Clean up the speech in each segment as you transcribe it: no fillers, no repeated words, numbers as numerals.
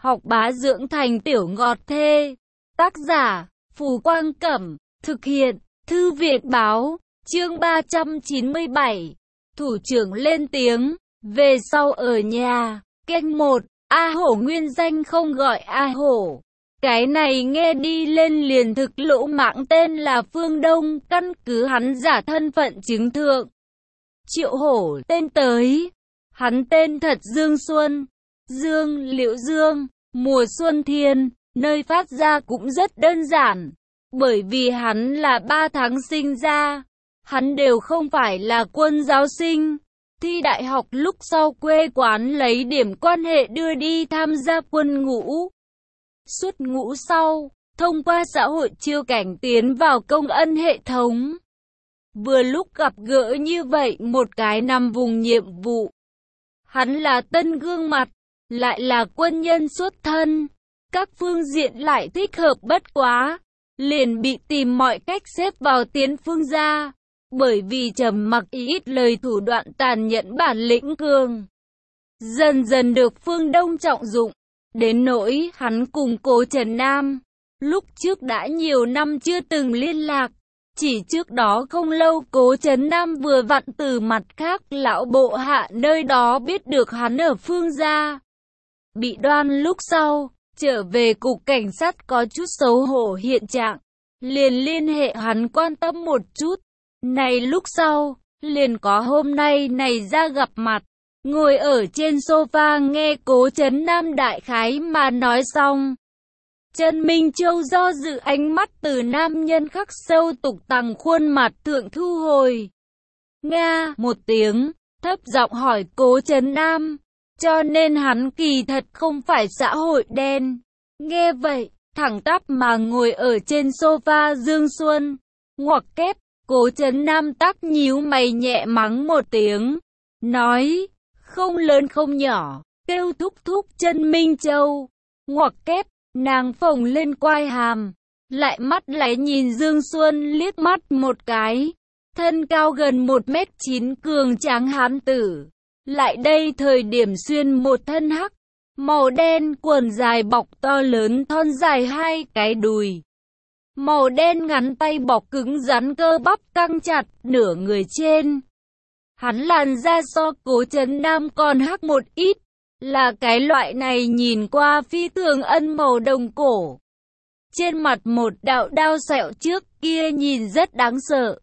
học bá dưỡng thành tiểu ngọt thê. Tác giả, Phù Quang Cẩm, thực hiện, Thư viện Báo, chương 397. Thủ trưởng lên tiếng, về sau ở nhà, kênh 1, A Hổ nguyên danh không gọi A Hổ. Cái này nghe đi lên liền thực lỗ mãng, tên là Phương Đông, căn cứ hắn giả thân phận chứng thượng. Triệu Hổ tên tới. Hắn tên thật Dương Xuân, Dương Liễu Dương, mùa xuân thiên, nơi phát ra cũng rất đơn giản. Bởi vì hắn là 3 tháng sinh ra, hắn đều không phải là quân giáo sinh. Thi đại học lúc sau quê quán lấy điểm quan hệ đưa đi tham gia quân ngũ. Xuất ngũ sau, thông qua xã hội chiêu cảnh tiến vào công ân hệ thống. Vừa lúc gặp gỡ như vậy một cái nằm vùng nhiệm vụ. Hắn là tân gương mặt, lại là quân nhân xuất thân. Các phương diện lại thích hợp bất quá, liền bị tìm mọi cách xếp vào tiến phương gia. Bởi vì trầm mặc ít lời, thủ đoạn tàn nhẫn, bản lĩnh cường. Dần dần được Phương Đông trọng dụng. Đến nỗi hắn cùng Cố Trần Nam, lúc trước đã nhiều năm chưa từng liên lạc. Chỉ trước đó không lâu Cố Trần Nam vừa vặn từ mặt khác lão bộ hạ nơi đó biết được hắn ở Phương gia. Bị đoan lúc sau, trở về cục cảnh sát có chút xấu hổ hiện trạng. Liền liên hệ hắn quan tâm một chút. Này lúc sau, liền có hôm nay này ra gặp mặt. Ngồi ở trên sofa nghe Cố Trấn Nam đại khái mà nói xong. Trần Minh Châu do dự, ánh mắt từ nam nhân khắc sâu tục tằng khuôn mặt thượng thu hồi. Nga một tiếng, thấp giọng hỏi Cố Trấn Nam, cho nên hắn kỳ thật không phải xã hội đen. Nghe vậy, thẳng tắp mà ngồi ở trên sofa Dương Xuân, ngoặc kép. Cố Trấn Nam tắc nhíu mày nhẹ mắng một tiếng, nói, không lớn không nhỏ, kêu thúc thúc Trần Minh Châu, ngoặc kép, nàng phồng lên quai hàm, lại mắt láy nhìn Dương Xuân liếc mắt một cái, thân cao gần 1m9 cường tráng hán tử, lại đây thời điểm xuyên một thân hắc, màu đen quần dài bọc to lớn thon dài hai cái đùi. Màu đen ngắn tay bọc cứng rắn cơ bắp căng chặt nửa người trên. Hắn làn da so Cố Trấn Nam còn hắc một ít, là cái loại này nhìn qua phi thường ân màu đồng cổ. Trên mặt một đạo đao sẹo trước kia nhìn rất đáng sợ.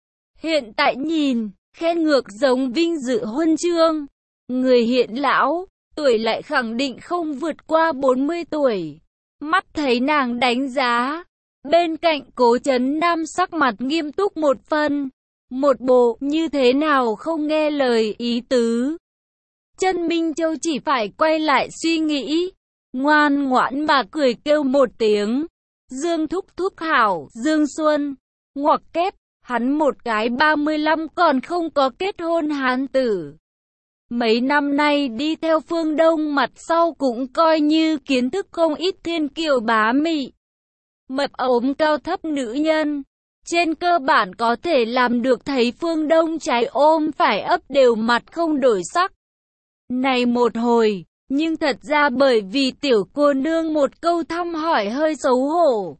Hiện tại nhìn, khen ngược giống vinh dự huân chương. Người hiện lão, tuổi lại khẳng định không vượt qua 40 tuổi. Mắt thấy nàng đánh giá. Bên cạnh Cố Trấn Nam sắc mặt nghiêm túc một phân, một bộ như thế nào không nghe lời ý tứ. Trần Minh Châu chỉ phải quay lại suy nghĩ, ngoan ngoãn mà cười kêu một tiếng, Dương thúc thúc hảo, Dương Xuân, ngoặc kép, hắn một cái 35 còn không có kết hôn hán tử. Mấy năm nay đi theo Phương Đông mặt sau cũng coi như kiến thức không ít thiên kiều bá mị. Mập ốm cao thấp nữ nhân, trên cơ bản có thể làm được thấy Phương Đông trái ôm phải ấp đều mặt không đổi sắc. Này một hồi, nhưng thật ra bởi vì tiểu cô nương một câu thăm hỏi hơi xấu hổ.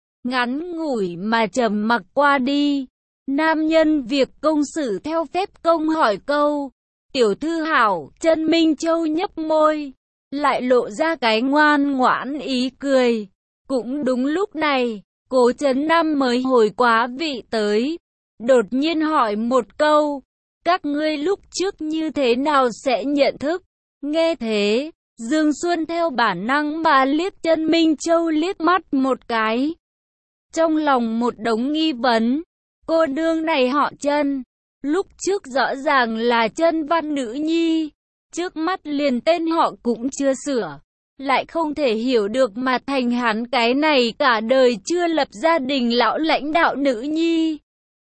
Ngắn ngủi mà trầm mặc qua đi, nam nhân việc công xử theo phép công hỏi câu, tiểu thư hảo, Trần Minh Châu nhấp môi, lại lộ ra cái ngoan ngoãn ý cười. Cũng đúng lúc này, Cố Trấn Nam mới hồi quá vị tới, đột nhiên hỏi một câu, các ngươi lúc trước như thế nào sẽ nhận thức? Nghe thế, Dương Xuân theo bản năng mà liếc Trần Minh Châu liếc mắt một cái. Trong lòng một đống nghi vấn, cô nương này họ Trần, lúc trước rõ ràng là Trần Văn nữ nhi, trước mắt liền tên họ cũng chưa sửa. Lại không thể hiểu được mà thành hắn cái này cả đời chưa lập gia đình lão lãnh đạo nữ nhi.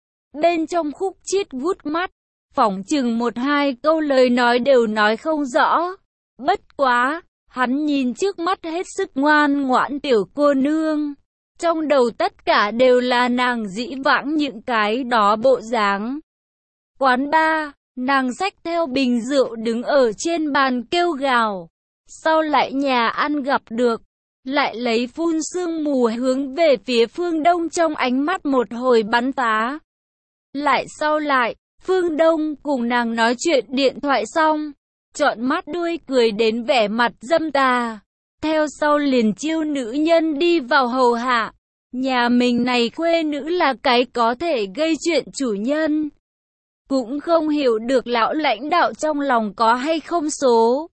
Bên trong khúc chiết vút mắt, phỏng chừng một hai câu lời nói đều nói không rõ. Bất quá, hắn nhìn trước mắt hết sức ngoan ngoãn tiểu cô nương. Trong đầu tất cả đều là nàng dĩ vãng những cái đó bộ dáng. Quán bar, nàng xách theo bình rượu đứng ở trên bàn kêu gào. sau lại nhà ăn gặp được, lại lấy phun sương mù hướng về phía phương Đông trong ánh mắt một hồi bắn phá. Lại sau lại, phương Đông cùng nàng nói chuyện điện thoại xong, trọn mắt đuôi cười đến vẻ mặt dâm tà. Theo sau liền chiêu nữ nhân đi vào hầu hạ. Nhà mình này khuê nữ là cái có thể gây chuyện chủ nhân. Cũng không hiểu được lão lãnh đạo trong lòng có hay không số.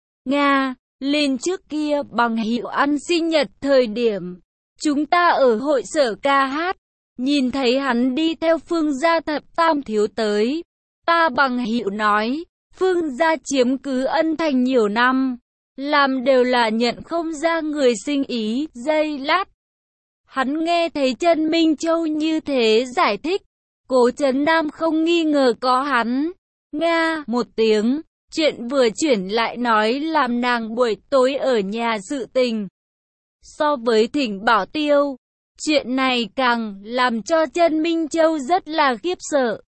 Nga, lên trước kia bằng hữu ăn sinh nhật thời điểm. Chúng ta ở hội sở ca hát. Nhìn thấy hắn đi theo Phương gia thập tam thiếu tới. Ta bằng hữu nói, Phương gia chiếm cứ Ân Thành nhiều năm. Làm đều là nhận không ra người sinh ý, giây lát. Hắn nghe thấy Trần Minh Châu như thế giải thích. Cố Trấn Nam không nghi ngờ có hắn. Nga, một tiếng, chuyện vừa chuyển lại nói làm nàng buổi tối ở nhà sự tình. So với thỉnh bảo tiêu, chuyện này càng làm cho Trần Minh Châu rất là khiếp sợ.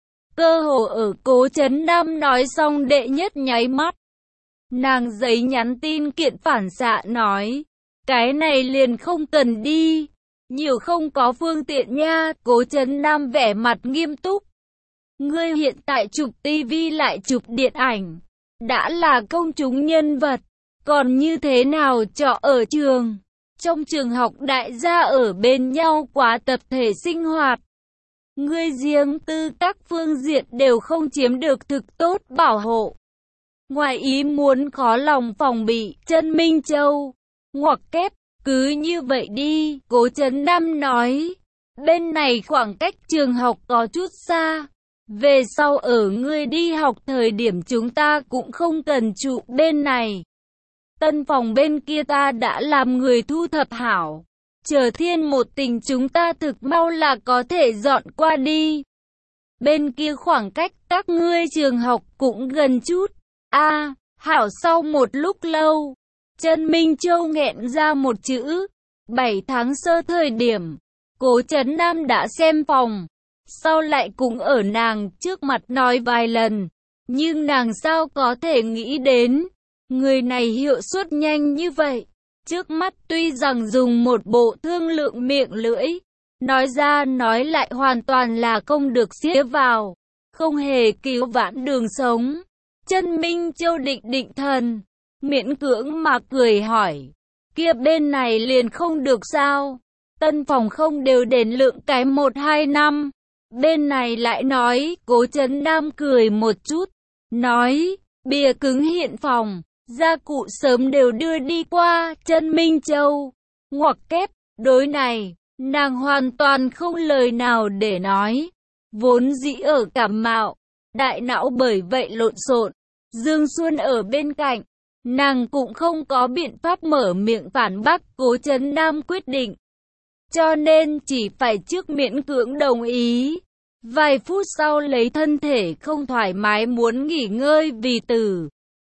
Cơ hồ ở Cố Trấn Nam nói xong đệ nhất nháy mắt. Nàng giấy nhắn tin kiện phản xạ nói, cái này liền không cần đi, nhiều không có phương tiện nha. Cố Trấn Nam vẻ mặt nghiêm túc. Ngươi hiện tại chụp tivi lại chụp điện ảnh, đã là công chúng nhân vật, còn như thế nào trọ ở trường, trong trường học đại gia ở bên nhau quá tập thể sinh hoạt. Ngươi riêng tư các phương diện đều không chiếm được thực tốt bảo hộ. Ngoài ý muốn khó lòng phòng bị, Trần Minh Châu ngoặc kép, cứ như vậy đi, Cố Trấn Nam nói. Bên này khoảng cách trường học có chút xa. Về sau ở ngươi đi học thời điểm chúng ta cũng không cần trụ bên này. Tân phòng bên kia ta đã làm người thu thập hảo. Chờ thiên một tình chúng ta thực mau là có thể dọn qua đi. Bên kia khoảng cách các ngươi trường học cũng gần chút. Hảo. Sau một lúc lâu, Trần Minh Châu nghẹn ra một chữ. 7 tháng sơ thời điểm, Cố Trấn Nam đã xem phòng. Sau lại cũng ở nàng trước mặt nói vài lần. Nhưng nàng sao có thể nghĩ đến, người này hiệu suất nhanh như vậy. Trước mắt tuy rằng dùng một bộ thương lượng miệng lưỡi, nói ra nói lại hoàn toàn là không được xía vào, không hề cứu vãn đường sống. Trần Minh Châu định thần, miễn cưỡng mà cười hỏi, kia bên này liền không được sao? Tân phòng không đều đền lượng cái 1-2 năm. Bên này lại nói, Cố Trấn Nam cười một chút, nói, bìa cứng hiện phòng, gia cụ sớm đều đưa đi qua. Trần Minh Châu ngoặc kép, đối này, nàng hoàn toàn không lời nào để nói. Vốn dĩ ở cảm mạo, đại não bởi vậy lộn xộn. Dương Xuân ở bên cạnh, nàng cũng không có biện pháp mở miệng phản bác Cố Trấn Nam quyết định. Cho nên chỉ phải trước miễn cưỡng đồng ý. Vài phút sau lấy thân thể không thoải mái muốn nghỉ ngơi vì từ.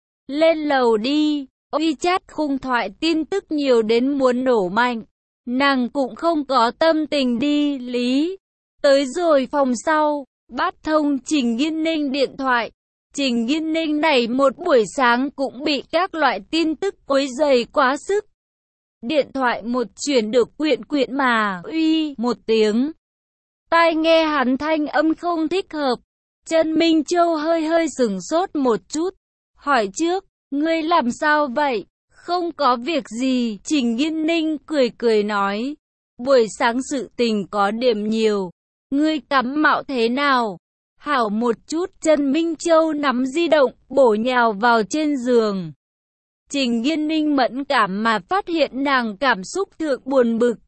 Lên lầu đi, WeChat khung thoại tin tức nhiều đến muốn nổ mạnh. Nàng cũng không có tâm tình đi lý. Tới rồi phòng sau, bắt thông Trình Nghiên Ninh điện thoại. Trình Nghiên Ninh này một buổi sáng cũng bị các loại tin tức quấy rầy quá sức. Điện thoại một chuyển được quyện mà uy một tiếng. Tai nghe hắn thanh âm không thích hợp. Trần Minh Châu hơi sửng sốt một chút. Hỏi trước, ngươi làm sao vậy? Không có việc gì. Trình Nghiên Ninh cười nói. Buổi sáng sự tình có điểm nhiều. Ngươi cắm mạo thế nào? Hảo một chút. Trần Minh Châu nắm di động, bổ nhào vào trên giường. Trình Nghiên Ninh mẫn cảm mà phát hiện nàng cảm xúc thượng buồn bực.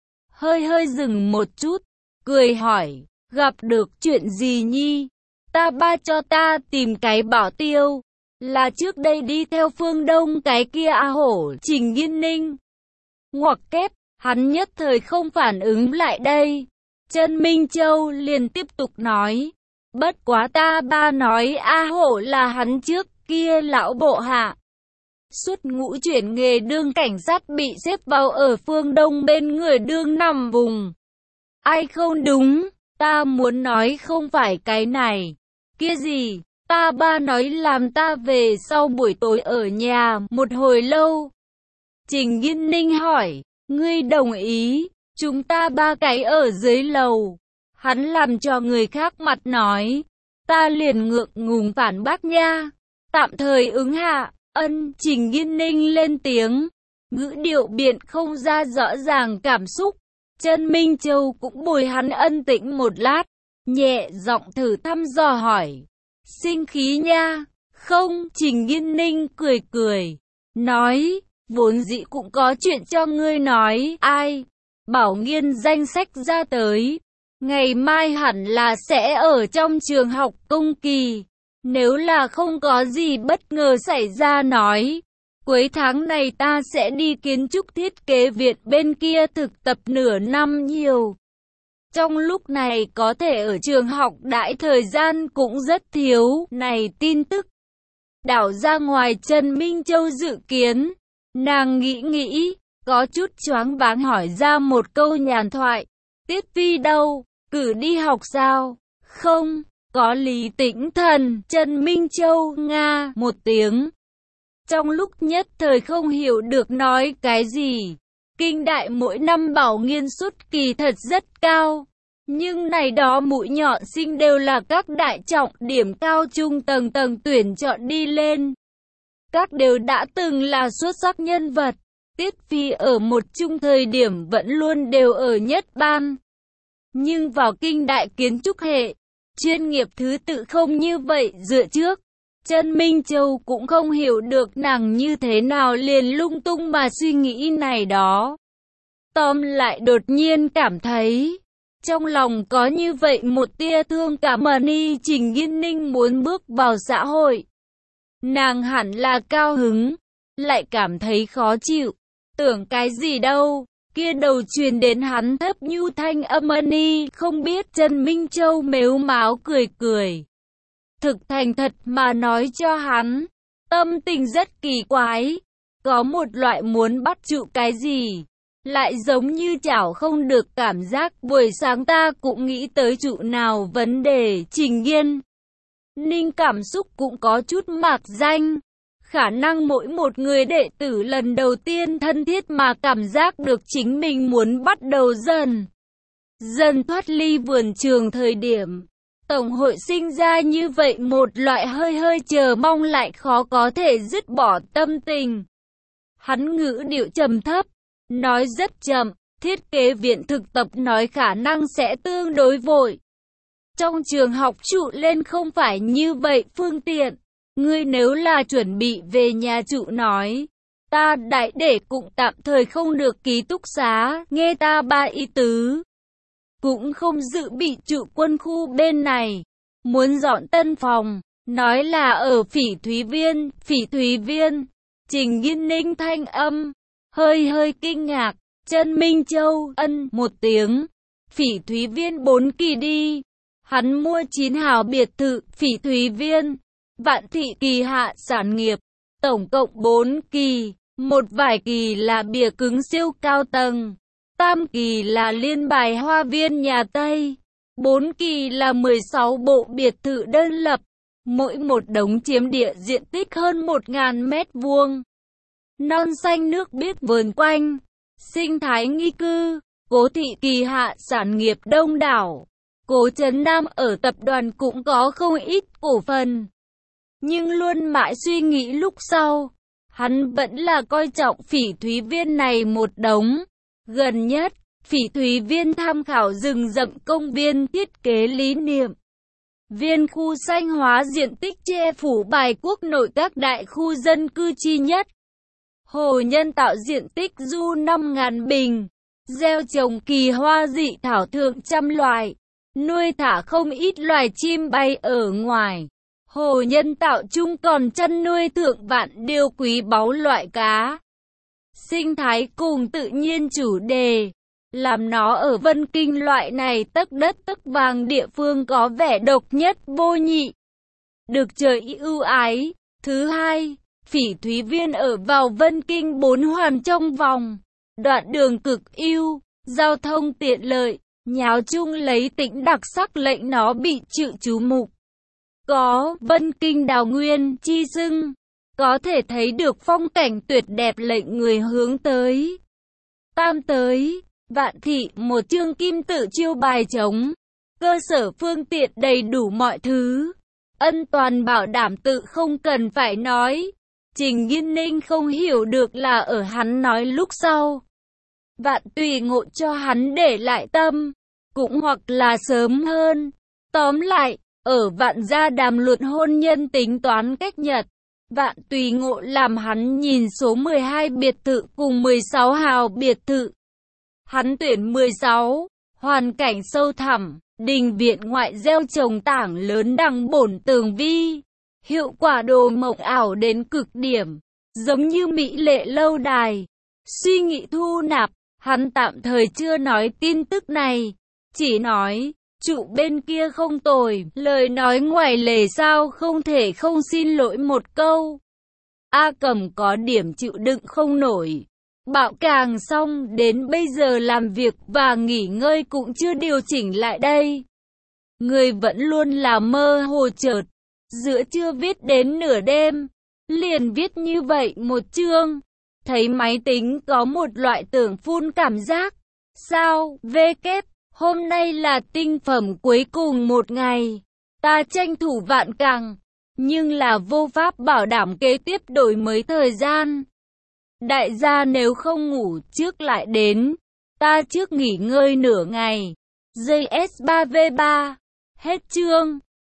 Hơi dừng một chút, cười hỏi, gặp được chuyện gì nhi? Ta ba cho ta tìm cái bảo tiêu, là trước đây đi theo Phương Đông cái kia hổ. Trình Nghiên Ninh ngoặc kép, hắn nhất thời không phản ứng lại đây. Trần Minh Châu liền tiếp tục nói, bất quá ta ba nói hổ là hắn trước kia lão bộ hạ. Suốt ngũ chuyển nghề đương cảnh sát bị xếp vào ở Phương Đông bên người đương nằm vùng. Ai không đúng, ta muốn nói không phải cái này. Kia gì, Ta ba nói làm ta về sau buổi tối ở nhà một hồi lâu. Trình Nghiên Ninh hỏi, ngươi đồng ý, chúng ta ba cái ở dưới lầu. Hắn làm cho người khác mặt nói, ta liền ngượng ngùng phản bác nha. Tạm thời ứng hạ, Trình Nghiên Ninh lên tiếng, ngữ điệu biện không ra rõ ràng cảm xúc. Trần Minh Châu cũng bồi hắn ân tĩnh một lát, nhẹ giọng thử thăm dò hỏi, sinh khí nha? Không, Trình Nghiên Ninh cười cười, nói, vốn dĩ cũng có chuyện cho ngươi nói. Ai? Bảo Nghiên danh sách ra tới, ngày mai hẳn là sẽ ở trong trường học Công Kỳ. Nếu là không có gì bất ngờ xảy ra nói, cuối tháng này ta sẽ đi kiến trúc thiết kế viện bên kia thực tập nửa năm nhiều. Trong lúc này có thể ở trường học đãi thời gian cũng rất thiếu. Này tin tức đảo ra ngoài Trần Minh Châu dự kiến. Nàng nghĩ, có chút choáng váng hỏi ra một câu nhàn thoại. Tiết Phi đâu? Cử đi học sao? Không, có Lý Tĩnh Thần. Trần Minh Châu nga một tiếng. Trong lúc nhất thời không hiểu được nói cái gì. Kinh đại mỗi năm Bảo Nghiên xuất kỳ thật rất cao. Nhưng này đó mũi nhọn sinh đều là các đại trọng điểm cao trung tầng tuyển chọn đi lên. Các đều đã từng là xuất sắc nhân vật. Tiết Phi ở một chung thời điểm vẫn luôn đều ở nhất ban. Nhưng vào kinh đại kiến trúc hệ, chuyên nghiệp thứ tự không như vậy dựa trước. Trần Minh Châu cũng không hiểu được nàng như thế nào liền lung tung mà suy nghĩ này đó. Tóm lại đột nhiên cảm thấy, trong lòng có như vậy một tia thương cảm. Trình Nghiên Ninh muốn bước vào xã hội. Nàng hẳn là cao hứng, lại cảm thấy khó chịu. Tưởng cái gì đâu, kia đầu truyền đến hắn thấp nhu thanh âm không biết. Trần Minh Châu mếu máo cười cười. Thực thành thật mà nói cho hắn, tâm tình rất kỳ quái. Có một loại muốn bắt trụ cái gì, lại giống như chảo không được cảm giác. Buổi sáng ta cũng nghĩ tới trụ nào vấn đề. Trình Nghiên Ninh cảm xúc cũng có chút mạc danh. Khả năng mỗi một người đệ tử lần đầu tiên thân thiết mà cảm giác được chính mình muốn bắt đầu dần thoát ly vườn trường thời điểm. Tổng hội sinh ra như vậy một loại hơi chờ mong lại khó có thể dứt bỏ tâm tình. Hắn ngữ điệu trầm thấp, nói rất chậm, thiết kế viện thực tập nói khả năng sẽ tương đối vội. Trong trường học trụ lên không phải như vậy phương tiện. Ngươi nếu là chuẩn bị về nhà trụ nói, ta đại để cũng tạm thời không được ký túc xá, nghe ta ba ý tứ. Cũng không dự bị trụ quân khu bên này, muốn dọn tân phòng, nói là ở Phỉ Thúy Viên. Trình Nghiên Ninh thanh âm hơi kinh ngạc. Trần Minh Châu một tiếng. Phỉ Thúy Viên 4 kỳ đi. Hắn mua 9 hào biệt thự Phỉ Thúy Viên, Vạn Thị kỳ hạ sản nghiệp, tổng cộng 4 kỳ, một vài kỳ là bìa cứng siêu cao tầng, tam kỳ là liên bài hoa viên nhà Tây, 4 kỳ là 16 bộ biệt thự đơn lập, mỗi một đống chiếm địa diện tích hơn 1.000 mét vuông. Non xanh nước biếc vờn quanh, sinh thái nghi cư. Cố Thị kỳ hạ sản nghiệp đông đảo. Cố Trấn Nam ở tập đoàn cũng có không ít cổ phần. Nhưng luôn mãi suy nghĩ lúc sau, hắn vẫn là coi trọng Phỉ Thúy Viên này một đống. Gần nhất, Phỉ Thúy Viên tham khảo rừng rậm công viên thiết kế lý niệm. Viên khu xanh hóa diện tích che phủ bài quốc nội các đại khu dân cư chi nhất. Hồ nhân tạo diện tích du 5.000 bình. Gieo trồng kỳ hoa dị thảo thượng trăm loại. Nuôi thả không ít loài chim bay ở ngoài. Hồ nhân tạo chung còn chăn nuôi thượng vạn điều quý báu loại cá. Sinh thái cùng tự nhiên chủ đề. Làm nó ở Vân Kinh loại này tấc đất tấc vàng địa phương có vẻ độc nhất vô nhị. Được trời ưu ái. Thứ hai, Phỉ Thúy Viên ở vào Vân Kinh 4 hoàn trong vòng. Đoạn đường cực ưu, giao thông tiện lợi, nháo chung lấy tính đặc sắc lệnh nó bị chịu chú mục. có Vân Kinh Đào Nguyên chi xưng, có thể thấy được phong cảnh tuyệt đẹp lệnh người hướng tới. Tam tới, Vạn Thị một chương kim tự chiêu bài trống, cơ sở phương tiện đầy đủ mọi thứ, ân toàn bảo đảm tự không cần phải nói. Trình Nghiên Ninh không hiểu được là ở hắn nói lúc sau. Vạn Tùy Ngộ cho hắn để lại tâm, cũng hoặc là sớm hơn. Tóm lại, ở Vạn gia đàm luận hôn nhân tính toán cách nhật. Vạn Tùy Ngộ làm hắn nhìn số 12 biệt thự cùng 16 hào biệt thự. Hắn tuyển 16, hoàn cảnh sâu thẳm, đình viện ngoại gieo trồng tảng lớn đằng bổn tường vi. Hiệu quả đồ mộng ảo đến cực điểm, giống như mỹ lệ lâu đài. Suy nghĩ thu nạp, hắn tạm thời chưa nói tin tức này, chỉ nói, trụ bên kia không tồi, lời nói ngoài lề sao không thể không xin lỗi một câu. A Cẩm có điểm chịu đựng không nổi. Bạo càng xong đến bây giờ làm việc và nghỉ ngơi cũng chưa điều chỉnh lại đây. Người vẫn luôn là mơ hồ chợt. Giữa trưa viết đến nửa đêm, liền viết như vậy một chương. Thấy máy tính có một loại tưởng phun cảm giác. Sao, kép, hôm nay là tinh phẩm cuối cùng một ngày. Ta tranh thủ vạn càng, nhưng là vô pháp bảo đảm kế tiếp đổi mới thời gian. Đại gia nếu không ngủ trước lại đến, ta trước nghỉ ngơi nửa ngày. JS3V3, hết chương.